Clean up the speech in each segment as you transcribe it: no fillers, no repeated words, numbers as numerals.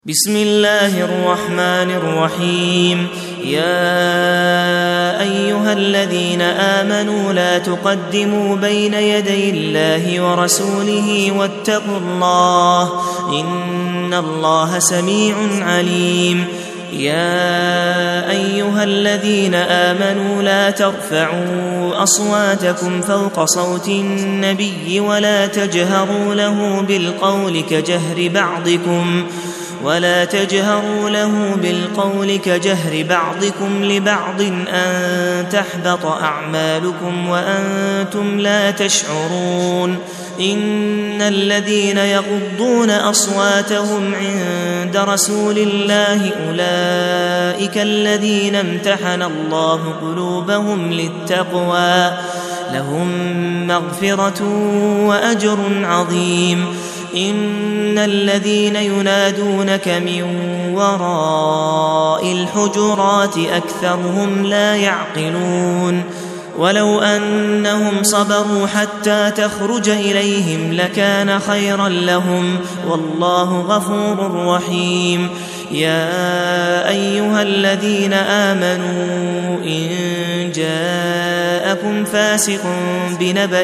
بسم الله الرحمن الرحيم. يا أيها الذين آمنوا لا تقدموا بين يدي الله ورسوله واتقوا الله إن الله سميع عليم. يا أيها الذين آمنوا لا ترفعوا أصواتكم فوق صوت النبي ولا تجهروا له بالقول كجهر بعضكم لبعض أن تحبط أعمالكم وأنتم لا تشعرون. إن الذين يغضون أصواتهم عند رسول الله أولئك الذين امتحن الله قلوبهم للتقوى لهم مغفرة وأجر عظيم. إن الذين ينادونك من وراء الحجرات أكثرهم لا يعقلون. ولو أنهم صبروا حتى تخرج إليهم لكان خيرا لهم والله غفور رحيم. يا أيها الذين آمنوا إن جاءكم فاسق بنبأ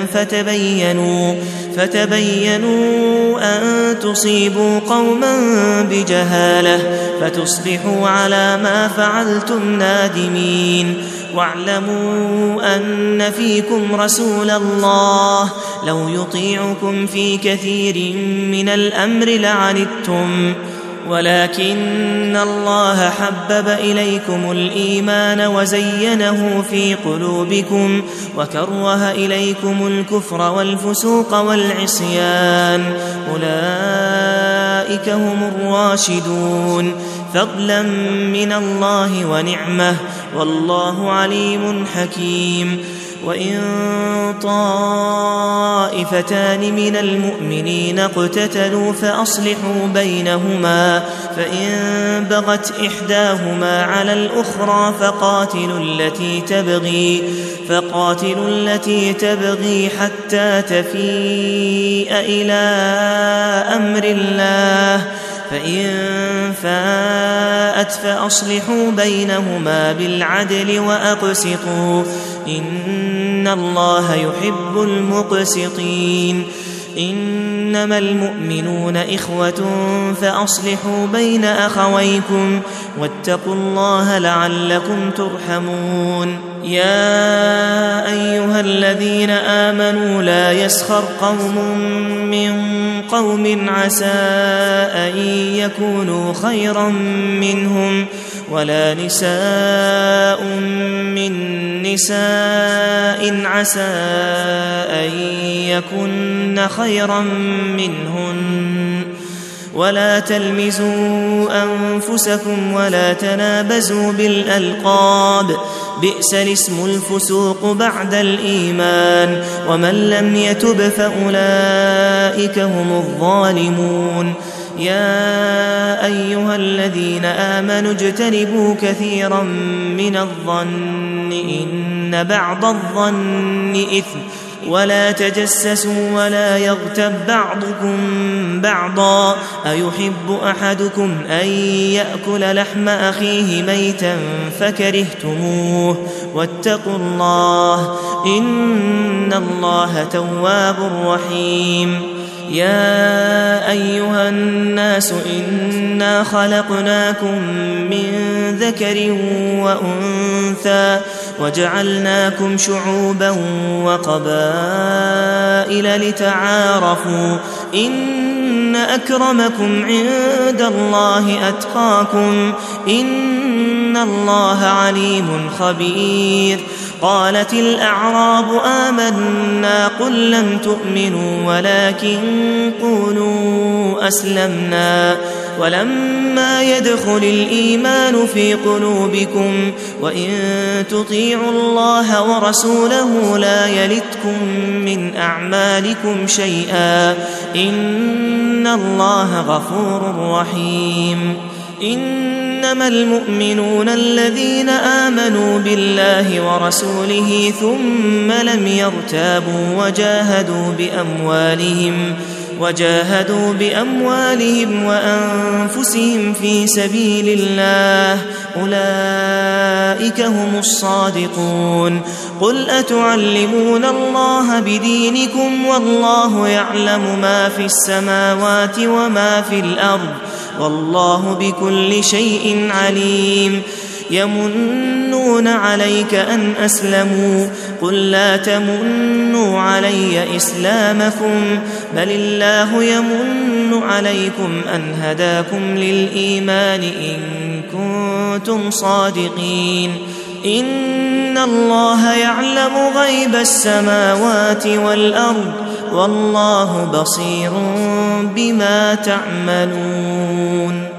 فتبينوا أن تصيبوا قوما بجهالة فتصبحوا على ما فعلتم نادمين. واعلموا أن فيكم رسول الله لو يطيعكم في كثير من الأمر لعنتم ولكن الله حبب إليكم الإيمان وزينه في قلوبكم وكره إليكم الكفر والفسوق والعصيان أولئك هم الراشدون فضلا من الله ونعمه والله عليم حكيم. وإن طائفتان من المؤمنين اقتتلوا فأصلحوا بينهما فإن بغت إحداهما على الأخرى فقاتلوا التي تبغي حتى تفيء إلى أمر الله فإن فاءت فأصلحوا بينهما بالعدل وأقسطوا إن الله يحب المقسطين. إنما المؤمنون إخوة فأصلحوا بين أخويكم واتقوا الله لعلكم ترحمون. يا أيها الذين آمنوا لا يسخر قوم من قوم عسى أن يكونوا خيرا منهم ولا نساء من نساء عسى أن يكن خيرا منهن ولا تلمزوا أنفسكم ولا تنابزوا بالألقاب بئس الاسم الفسوق بعد الإيمان ومن لم يتب فأولئك هم الظالمون. يا أيها الذين آمنوا اجتنبوا كثيرا من الظن إن بعض الظن إثم ولا تجسسوا ولا يغتب بعضكم بعضا أيحب أحدكم أن يأكل لحم أخيه ميتا فكرهتموه واتقوا الله إن الله تواب رحيم. يا أيها الناس إنا خلقناكم من ذكر وأنثى وجعلناكم شعوبا وقبائل لتعارفوا إن أكرمكم عند الله أتقاكم إن الله عليم خبير. قالت الأعراب آمنا قل لم تؤمنوا ولكن قولوا أسلمنا ولما يدخل الإيمان في قلوبكم وإن تطيعوا الله ورسوله لا يلتكم من أعمالكم شيئا إن الله غفور رحيم. إنما المؤمنون الذين آمنوا بالله ورسوله ثم لم يرتابوا وجاهدوا بأموالهم وجاهدوا بأموالهم وأنفسهم في سبيل الله أولئك هم الصادقون قل أتعلمون الله بدينكم والله يعلم ما في السماوات وما في الأرض والله بكل شيء عليم يمنون عليك أن أسلموا قل لا تمنوا علي إسلامكم بل الله يمن عليكم أن هداكم للإيمان إن كنتم صادقين إن الله يعلم غيب السماوات والأرض والله بصير بما تعملون